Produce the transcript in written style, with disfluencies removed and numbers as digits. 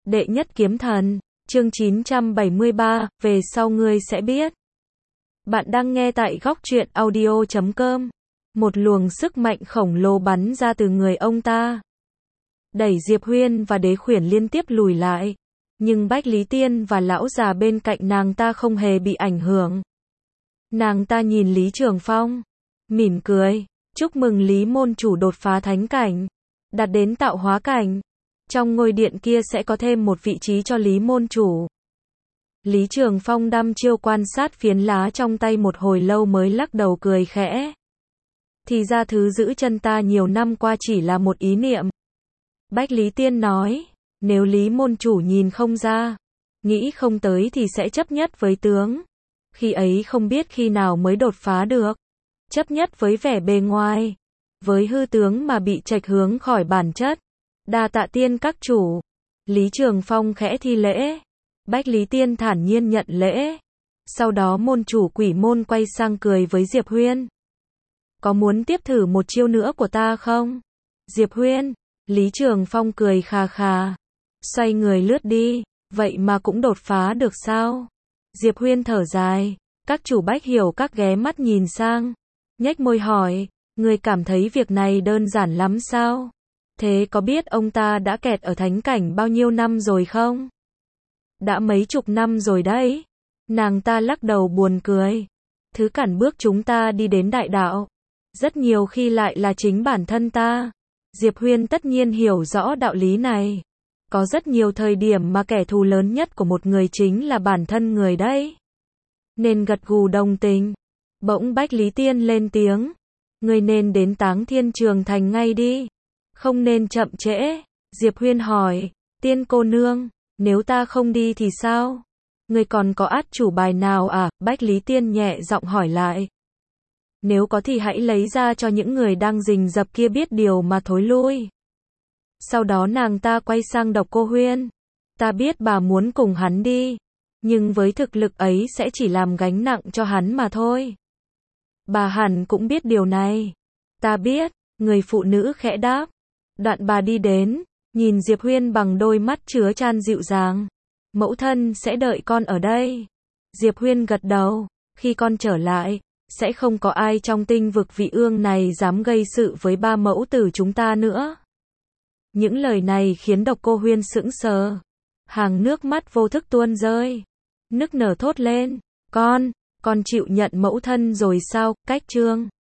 Đệ nhất kiếm thần, chương 973, về sau ngươi sẽ biết. Bạn đang nghe tại góc truyện audio.com. Một luồng sức mạnh khổng lồ bắn ra từ người ông ta, đẩy Diệp Huyên và Đế Khuyển liên tiếp lùi lại. Nhưng Bách Lý Tiên và lão già bên cạnh nàng ta không hề bị ảnh hưởng. Nàng ta nhìn Lý Trường Phong, mỉm cười, chúc mừng Lý môn chủ đột phá thánh cảnh, đạt đến tạo hóa cảnh. Trong ngôi điện kia sẽ có thêm một vị trí cho Lý môn chủ. Lý Trường Phong đăm chiêu quan sát phiến lá trong tay một hồi lâu mới lắc đầu cười khẽ. Thì ra thứ giữ chân ta nhiều năm qua chỉ là một ý niệm. Bách Lý Tiên nói, nếu Lý môn chủ nhìn không ra, nghĩ không tới thì sẽ chấp nhất với tướng. Khi ấy không biết khi nào mới đột phá được. Chấp nhất với vẻ bề ngoài, với hư tướng mà bị chệch hướng khỏi bản chất. Đa tạ Tiên các chủ. Lý Trường Phong khẽ thi lễ. Bách Lý Tiên thản nhiên nhận lễ. Sau đó môn chủ Quỷ môn quay sang cười với Diệp Huyên. Có muốn tiếp thử một chiêu nữa của ta không? Diệp Huyên. Lý Trường Phong cười khà khà. Xoay người lướt đi. Vậy mà cũng đột phá được sao? Diệp Huyên thở dài. Các chủ Bách hiểu các ghé mắt nhìn sang. Nhếch môi hỏi. Người cảm thấy việc này đơn giản lắm sao? Thế có biết ông ta đã kẹt ở thánh cảnh bao nhiêu năm rồi không? Đã mấy chục năm rồi đấy. Nàng ta lắc đầu buồn cười. Thứ cản bước chúng ta đi đến đại đạo, rất nhiều khi lại là chính bản thân ta. Diệp Huyên tất nhiên hiểu rõ đạo lý này. Có rất nhiều thời điểm mà kẻ thù lớn nhất của một người chính là bản thân người đấy. Nên gật gù đồng tình. Bỗng Bách Lý Tiên lên tiếng. Người nên đến Táng Thiên Trường Thành ngay đi. Không nên chậm trễ. Diệp Huyên hỏi. Tiên cô nương, nếu ta không đi thì sao? Người còn có át chủ bài nào à? Bách Lý Tiên nhẹ giọng hỏi lại. Nếu có thì hãy lấy ra cho những người đang rình rập kia biết điều mà thối lui. Sau đó nàng ta quay sang Độc Cô Huyên. Ta biết bà muốn cùng hắn đi, nhưng với thực lực ấy sẽ chỉ làm gánh nặng cho hắn mà thôi. Bà hẳn cũng biết điều này. Ta biết, người phụ nữ khẽ đáp. Đoạn bà đi đến, nhìn Diệp Huyên bằng đôi mắt chứa chan dịu dàng. Mẫu thân sẽ đợi con ở đây. Diệp Huyên gật đầu. Khi con trở lại, sẽ không có ai trong tinh vực Vị Ương này dám gây sự với ba mẫu tử chúng ta nữa. Những lời này khiến Độc Cô Huyên sững sờ. Hàng nước mắt vô thức tuôn rơi. Nức nở thốt lên. Con chịu nhận mẫu thân rồi sao? Cách chương